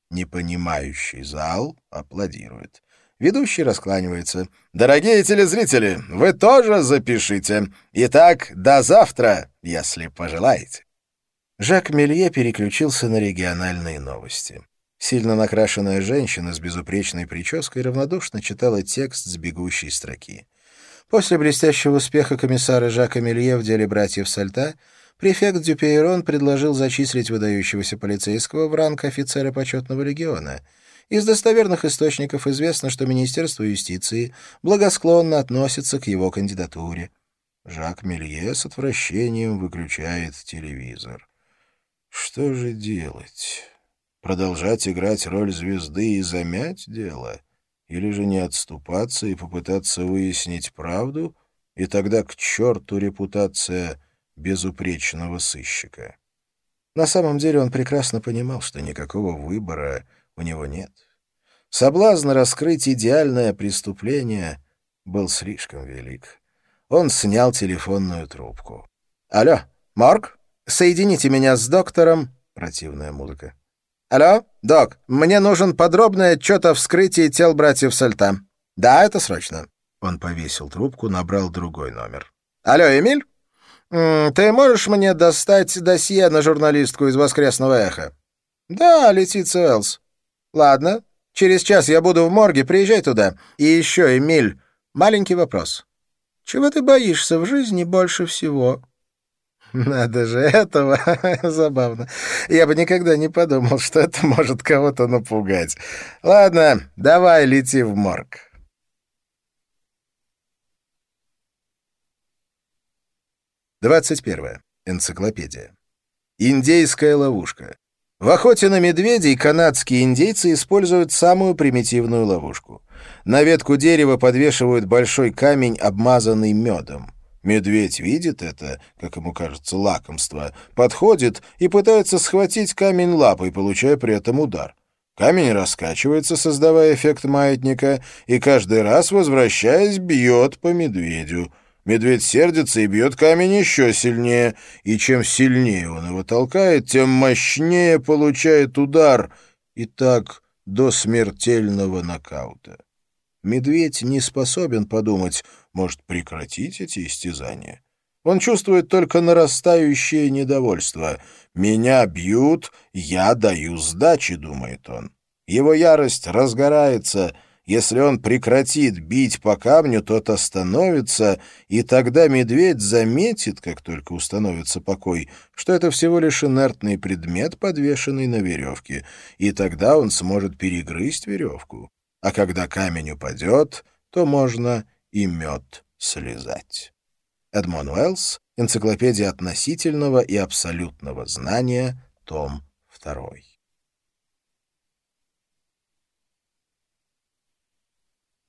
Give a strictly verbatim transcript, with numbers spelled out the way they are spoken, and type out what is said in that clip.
Непонимающий зал аплодирует. Ведущий раскланивается. «Дорогие телезрители, вы тоже запишите. Итак, до завтра, если пожелаете». Жак Мелье переключился на региональные новости. Сильно накрашенная женщина с безупречной прической равнодушно читала текст с бегущей строки. После блестящего успеха комиссара Жака Мелье в деле братьев Сальта префект Дюпейрон предложил зачислить выдающегося полицейского в ранг офицера почетного легиона. Из достоверных источников известно, что Министерство юстиции благосклонно относится к его кандидатуре. Жак Мелье с отвращением выключает телевизор. Что же делать? Продолжать играть роль звезды и замять дело? Или же не отступаться и попытаться выяснить правду, и тогда к черту репутация безупречного сыщика? На самом деле он прекрасно понимал, что никакого выбора у него нет. Соблазн раскрыть идеальное преступление был слишком велик. Он снял телефонную трубку. «Алло, Морг? Соедините меня с доктором...» Противная музыка. «Алло, док, мне нужен подробный отчет о вскрытии тел братьев Сальта. Да, это срочно». Он повесил трубку, набрал другой номер. «Алло, Эмиль? М, ты можешь мне достать досье на журналистку из «Воскресного эха»?» «Да, Летиция Уэллс». «Ладно, через час я буду в морге, приезжай туда. И еще, Эмиль, маленький вопрос. Чего ты боишься в жизни больше всего?» «Надо же, этого забавно. Я бы никогда не подумал, что это может кого-то напугать. Ладно, давай лети в морг». двадцать первое. Энциклопедия. Индейская ловушка. В охоте на медведей канадские индейцы используют самую примитивную ловушку. На ветку дерева подвешивают большой камень, обмазанный медом. Медведь видит это, как ему кажется, лакомство, подходит и пытается схватить камень лапой, получая при этом удар. Камень раскачивается, создавая эффект маятника, и каждый раз, возвращаясь, бьет по медведю. Медведь сердится и бьет камень еще сильнее, и чем сильнее он его толкает, тем мощнее получает удар, и так до смертельного нокаута. Медведь не способен подумать, может прекратить эти истязания. Он чувствует только нарастающее недовольство. «Меня бьют, я даю сдачи», — думает он. Его ярость разгорается. Если он прекратит бить по камню, тот остановится, и тогда медведь заметит, как только установится покой, что это всего лишь инертный предмет, подвешенный на веревке, и тогда он сможет перегрызть веревку. А когда камень упадет, то можно и мед слезать. Эдмон Уэллс. Энциклопедия относительного и абсолютного знания. Том второй.